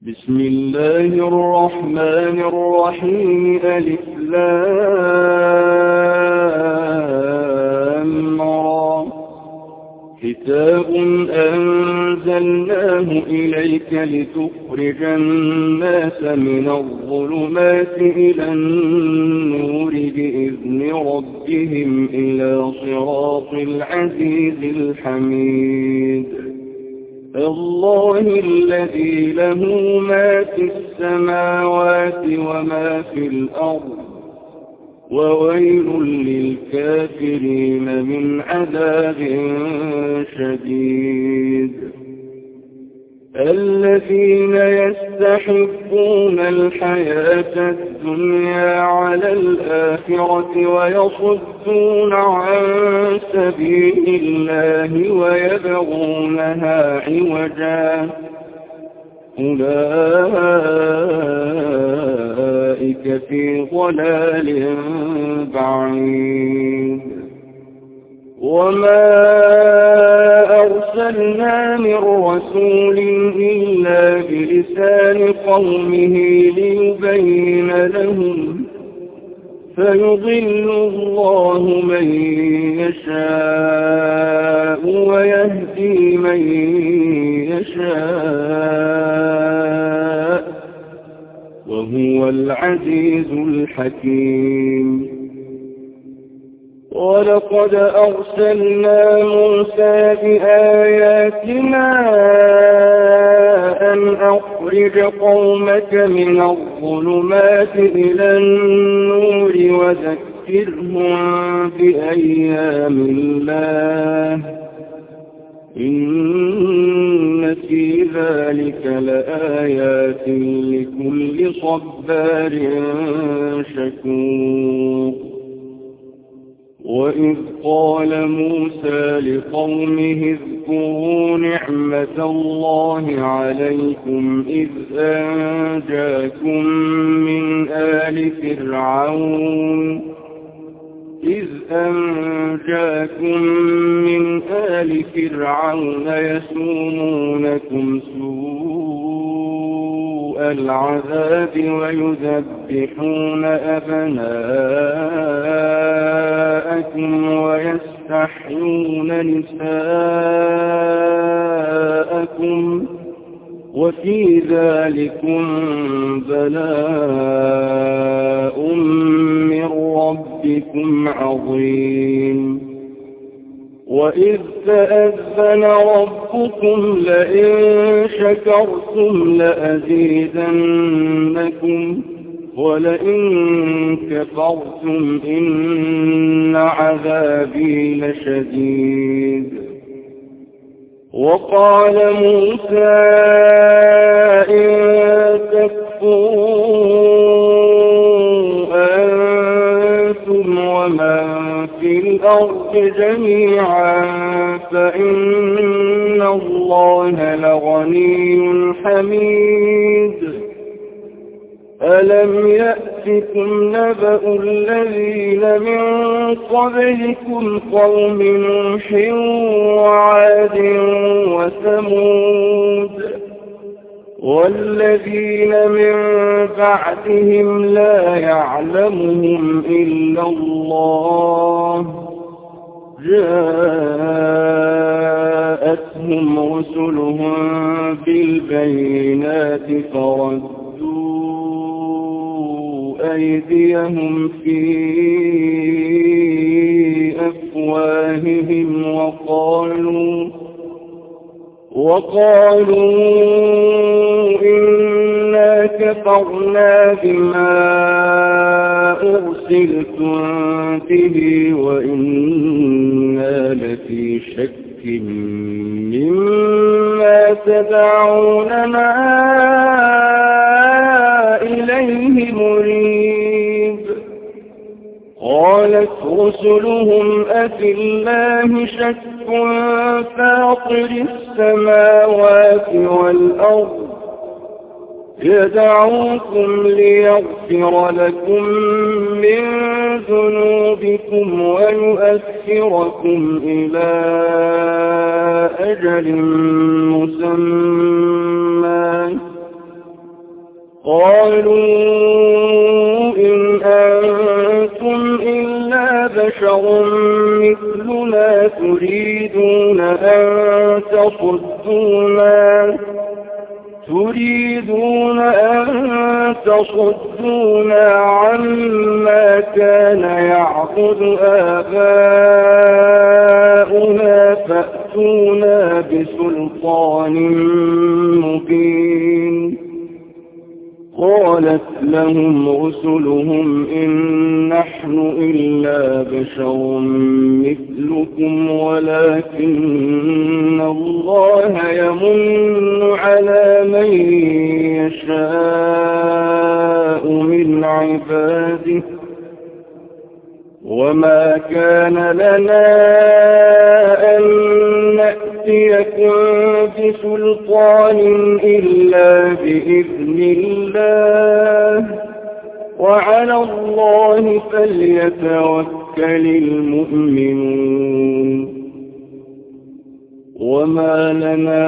بسم الله الرحمن الرحيم. ألف لام را. كتاب أنزلناه إليك لتخرج الناس من الظلمات إلى النور بإذن ربهم إلى صراط العزيز الحميد. الله الذي له ما في السماوات وما في الأرض، وويل للكافرين من عذاب شديد. الذين يستحبون الحياة الدنيا على الآخرة ويصدون عن سبيل الله ويبغونها عوجا، أولئك في ضلال بعيد. وما أرسلنا من رسول إلا بلسان قومه ليبين لهم، فيضل الله من يشاء ويهدي من يشاء، وهو العزيز الحكيم. ولقد أرسلنا موسى بآياتنا أن أخرج قومك من الظلمات إلى النور وذكرهم بأيام الله، إن في ذلك لآيات لكل صبار شكور. وإذ قال موسى لقومه اذكروا نعمة الله عليكم إذ أنجاكم من آل فرعون يسومونكم سوء العذاب ويذبحون أبناءكم ويستحيون نساءكم، وفي ذلكم بلاء من ربكم عظيم. وإذ تأذن ربكم لئن شكرتم لأزيدنكم ولئن كفرتم إن عذابي لشديد. وقال موسى إن تكفروا أنتم ومن في الأرض جميعا فإن الله لغني حميد. ألم يأتكم نبأ الذين من قبلكم قوم نوح وعاد وثمود والذين من بعدهم لا يعلمهم إلا الله، جاءتهم رسلهم بالبينات فردوا أيديهم في أفواههم وقالوا إنا كفرنا بما أرسلتم به وإنا لفي شك مما تدعوننا إليه مريب. قالت رسلهم أفي الله شك فاطر السماوات والأرض يدعوكم ليغفر لكم من ذنوبكم ويؤخركم إلى أجل مسمى تريدون أن تصدونا عما كان يعبد آباؤنا فأتونا بسلطان مبين. قالت لهم رسلهم إن نحن إلا بشر مثلكم ولكن الله يمن على من يشاء من عباده وما كان لنا أن نأتيكم بسلطان إلا بإذن الله وعلى الله فليتوكل المؤمنون. وما لنا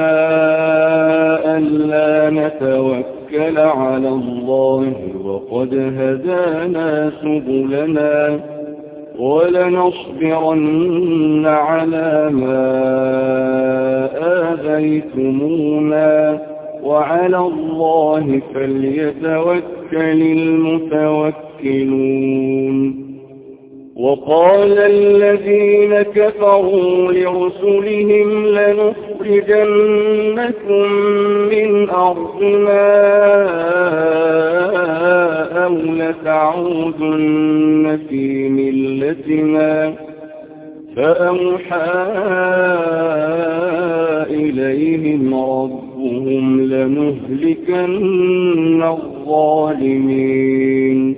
ألا نتوكل على الله وقد هدانا سبلنا ولنصبرن على ما آذيتمونا وعلى الله فليتوكل المتوكلون. وقال الذين كفروا لرسلهم لنخرجنكم من أرضنا أو لتعودن في ملتنا فأوحى إليهم ربهم لنهلكن الظالمين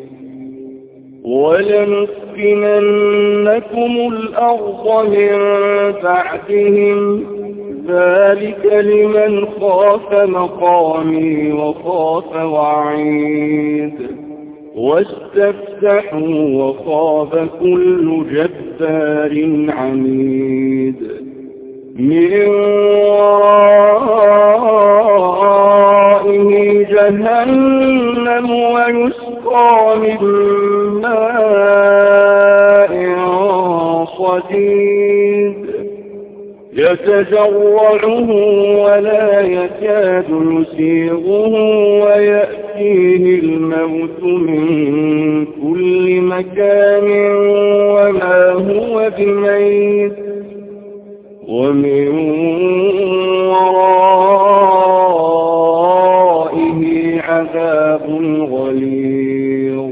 ولنسكننكم الأرض من بعدهم ذلك لمن خاف مقامي وخاف وعيد واستفتحوا وخاب كل جبار عنيد. من ورائه جهنم ويسقى من ماء صديد يتجرعه ولا يكاد يسيغه ويأتيه الموت من كل مكان وما هو بميت ومن ورائه عذاب غليظ.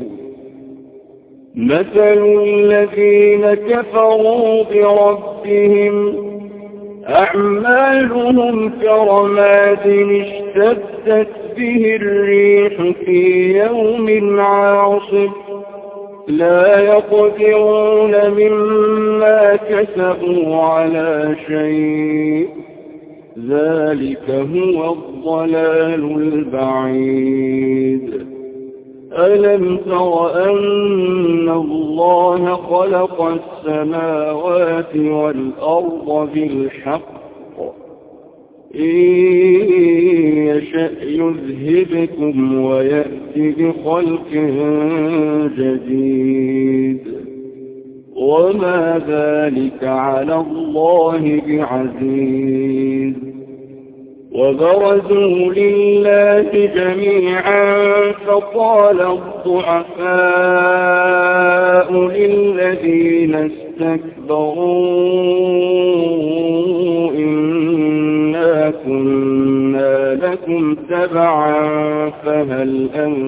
مثل الذين كفروا بربهم أعمالهم كرماد اشتدت به الريح في يوم عاصف لا يقدرون مما كسبوا على شيء ذلك هو الضلال البعيد. ألم تر أن الله خلق السماوات والأرض بالحق إن يشأ يذهبكم ويأتي بخلق جديد وما ذلك على الله بعزيز. وبرزوا لله جميعا فقال الضعفاء للذين استكبروا إنا كنا لكم تبعا فهل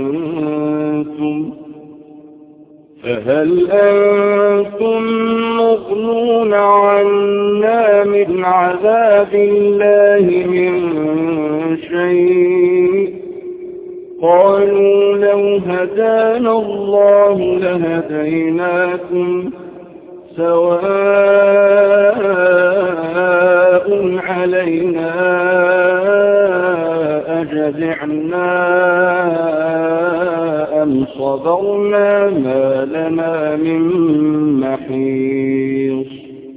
أنتم مغنون عنا من عذاب الله من شيء؟ قالوا لو هدانا الله لهديناكم سواء علينا أجزعنا أم صبرنا ما لنا من محيص.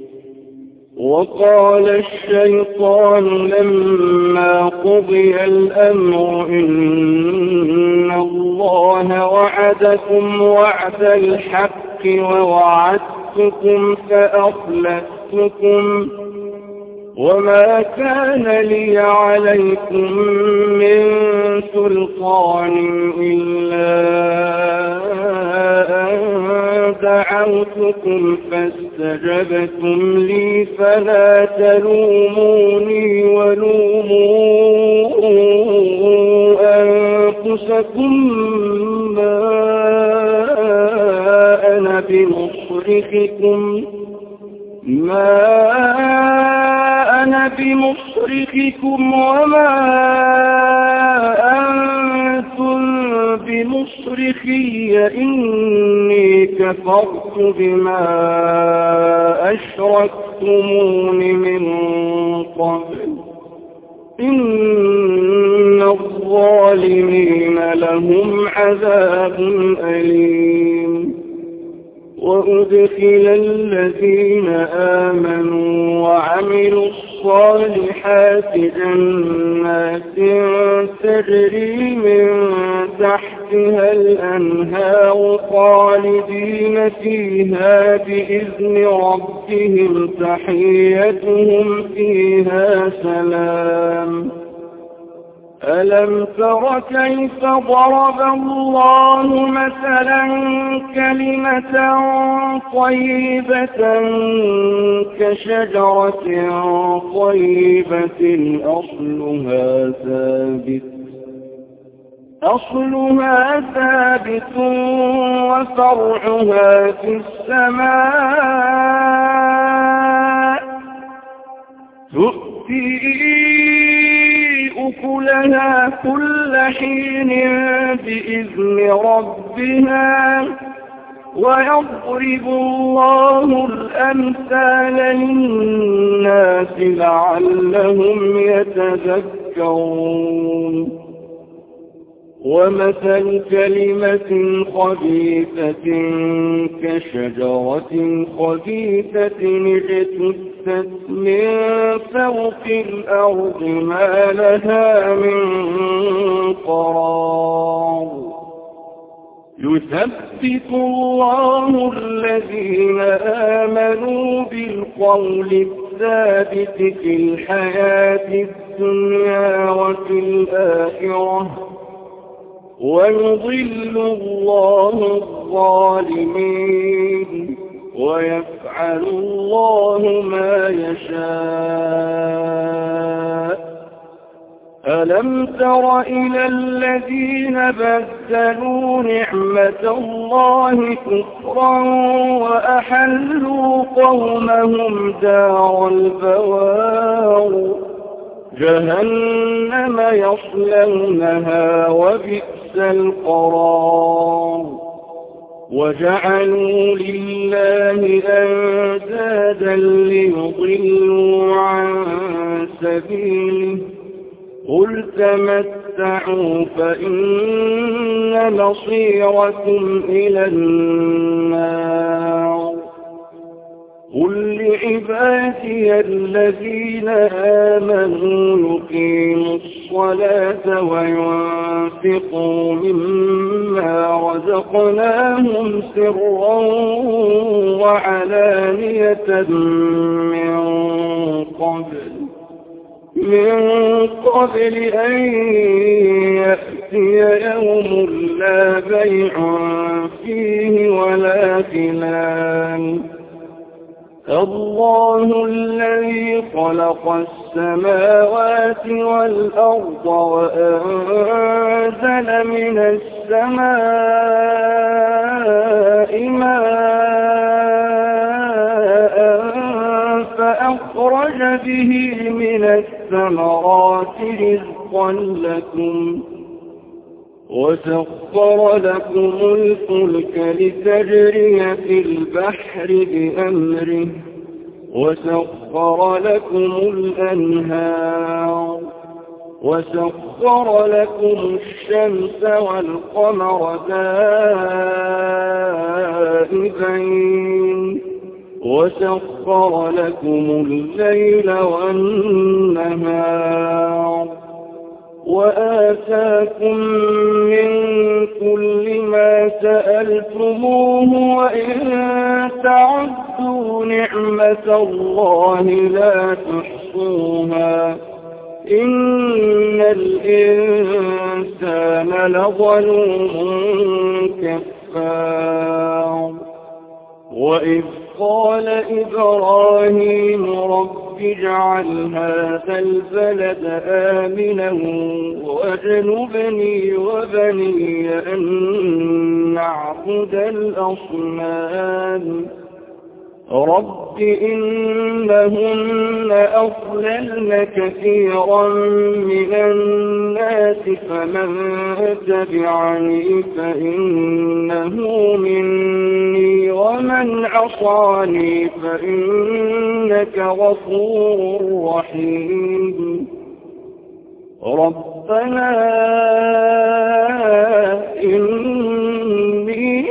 وقال الشيطان لما قضي الأمر إن الله وعدكم وعد الحق ووعدتكم وما كان لي عليكم من سلطان إلا أن دعوتكم فاستجبتم لي فلا تلوموني ولوموا أنفسكم ما أنا بمصرخكم وما أنتم بمصرخي إني كفرت بما أشركتمون من قبل إن الظالمين لهم عذاب أليم وأدخل الذين آمنوا وعملوا الصالحات جنات تجري من تحتها الأنهار خالدين فيها بإذن ربهم تحيتهم فيها سلام ألم تر كيف ضرب الله مثلا كلمة طيبة كشجرة طيبة أصلها ثابت وفرعها في السماء تؤتي أكلها كل حين بإذن ربها ويضرب الله الأمثال للناس لعلهم يتذكرون ومثل كلمة خبيثة كشجرة خبيثة اجتثت من فوق الأرض ما لها من قرار يثبت الله الذين آمنوا بالقول الثابت في الحياة الدنيا وفي الآخرة ويضل الله الظالمين ويفعل الله ما يشاء ألم تر إلى الذين بدلوا نعمة الله كفرا وأحلوا قومهم دار البوار جهنم يصلونها وبئس القرار وجعلوا لله أندادا ليضلوا عن سبيله قل تمتعوا فإن مصيركم إلى النار قل لعبادي الذين آمنوا يقيموا الصلاة وينفقوا مما رزقناهم سرا وعلانية من قبل أن يأتي يوم لا بيع فيه ولا خلال الله الذي خلق السماوات والأرض وأنزل من السماء ماء فأخرج به من الثمرات رزقا لكم وسخر لكم الفلك لتجري في البحر بأمره وسخر لكم الأنهار وسخر لكم الشمس والقمر دائبين وسخر لكم الليل والنهار وآتاكم من كل ما سألتموه وإن تعدوا نعمة الله لا تحصوها يحصوها إن الإنسان لظلوم كفار وإذ قال إبراهيم رب اجعل هذا البلد آمنا واجنبني وبني أن نعبد الأصنام رب إنهن أضللن كثيرا من الناس فمن تبعني فإنه مني ومن عصاني فإنك غفور رحيم ربنا إني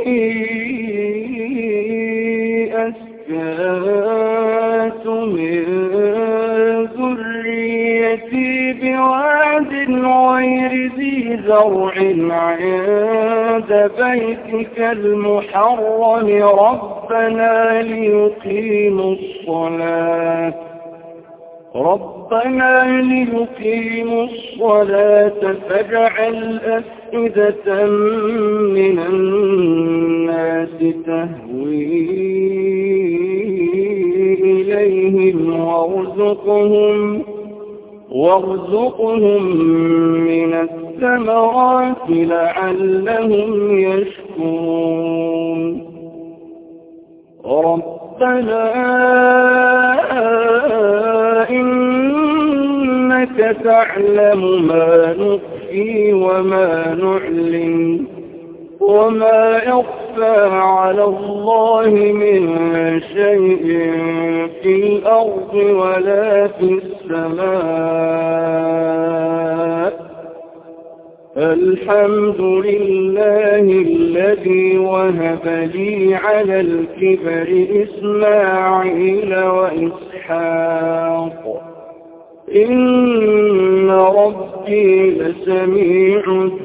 أسكنت من ذريتي بواد غير ذي زرع عند بيتك المحرم ربنا ليقيموا الصلاة فاجعل أفئدة من الناس تهوي إليهم وارزقهم من الثمرات لعلهم يشكرون ربنا إنك تعلم ما نخفي وما نعلن وما يخفى على الله من شيء في الأرض ولا في السماء الحمد لله الذي وهب لي على الكبر إسماعيل وإسحاق إن ربي لسميع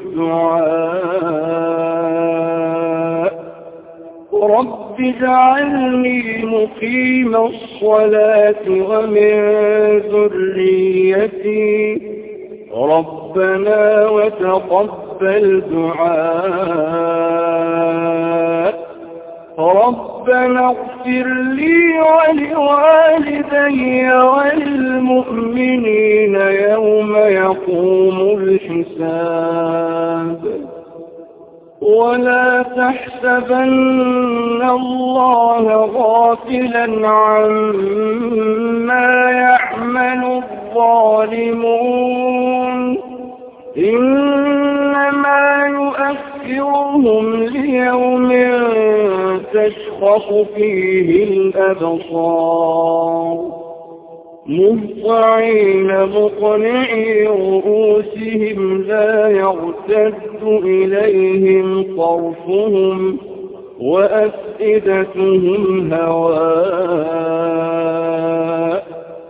الدعاء رب اجعلني مقيم الصلاة ومن ذريتي ربنا وتقبل دعاء ربنا اغفر لي ولوالدي وللمؤمنين يوم يقوم الحساب ولا تحسبن الله غافلا عما يعمل الظالمون إنما يؤخرهم ليوم تشخص فيه الأبصار مهطعين مقنعي رؤوسهم لا يرتد إليهم طرفهم وأفئدتهم هواء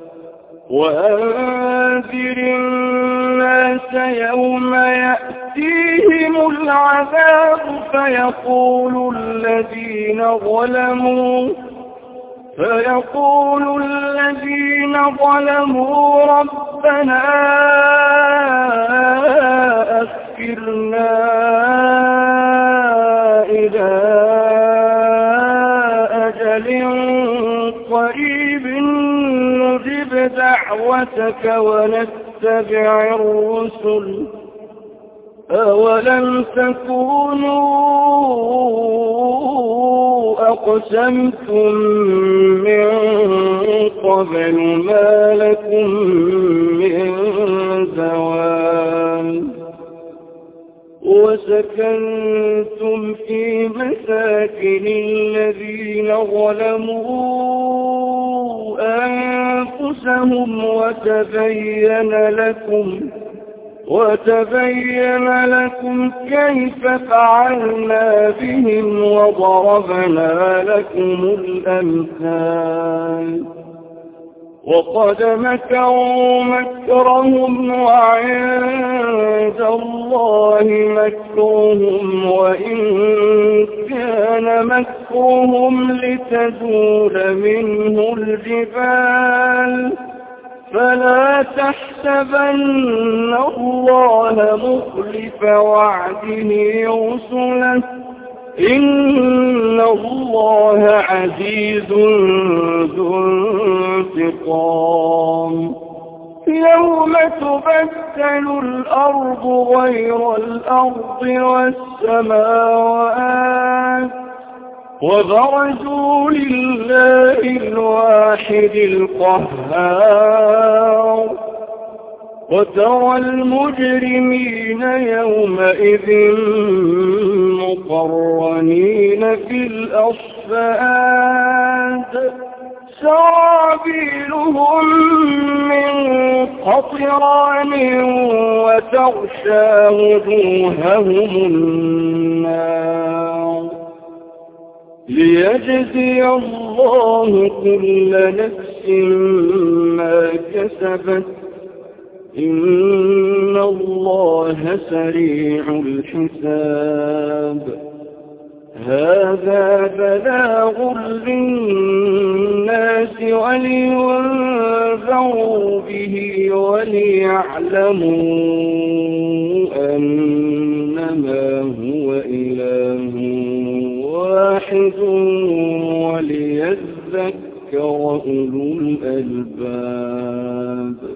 وأنذر الناس يوم يأتيهم العذاب فيقول الذين ظلموا ربنا أخرنا إلى أجل قريب نجب دعوتك ونتبع الرسل أولم تكونوا أقسمتم من قبل ما لكم من زوال وسكنتم في مساكن الذين ظلموا أنفسهم وتبين لكم كيف فعلنا بهم وضربنا لكم الأمثال وقد مكروا مكرهم وعند الله مكرهم وإن كان مكرهم لتزول منه الجبال فلا تحسبن الله مخلف وعده رسله إن الله عزيز ذو انتقام يوم تبدل الأرض غير الأرض والسماوات وبرزوا لله الواحد القهار وترى المجرمين يومئذ مقرنين في الأصفاد سرابيلهم من قطران وتغشى وجوههم النار ليجزي الله كل نفس ما كسبت إن الله سريع الحساب هذا بلاغ للناس ولينذروا به وليعلموا أنما هو إله واحد وليذكر أولو الألباب